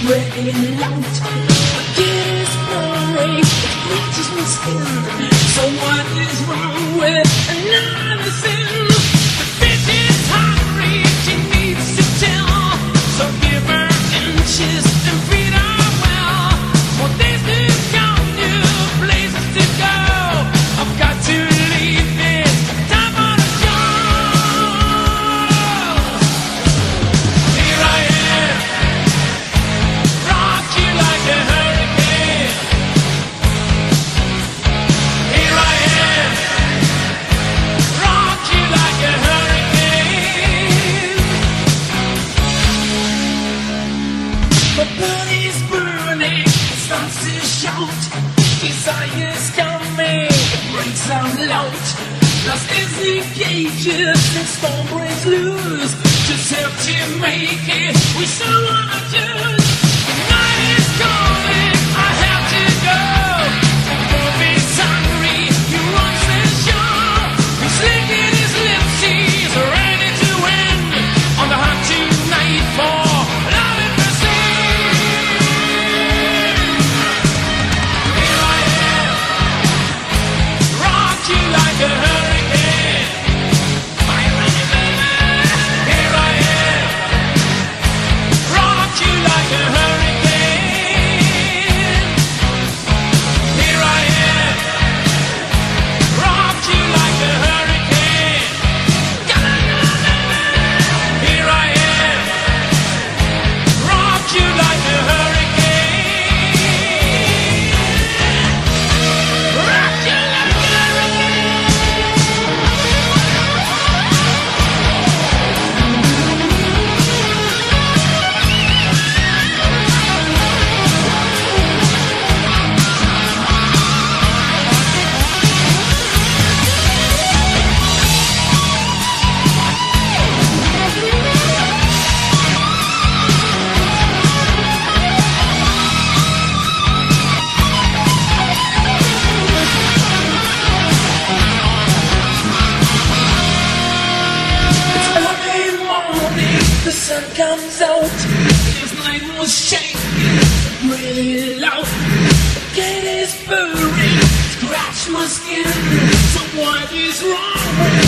breaking out. Again it's blurry, it reaches my skin. So what is wrong with another sin? The bitch is hungry, she needs to tell. So give her inches and feed her well. More days to come, new places to go. I've got to leave this time for the show. Here I am, rock you like a hurricane. Here I am, rock you like a hurricane. My body's burning, it starts to shout. Desire's coming, it breaks out loud. Lost is the cages, and storm breaks loose. Just help to make it, we so wanna choose. The night is calling, I have to go. Love is hungry, he runs the show. He's licking his lips, he's ready to win. On the hunt tonight for love and mercy. Here I am, rock you like a hurricane. Are you ready, baby? Here I am, rock you like a hurricane. Here I am, rock you like a hurricane. Come on, baby. Here I am, rock you like a hurricane. Rock you like a hurricane. It's early morning, the sun comes out. This night was shaking, really loud. The gate is burning, scratch my skin. So what is wrong with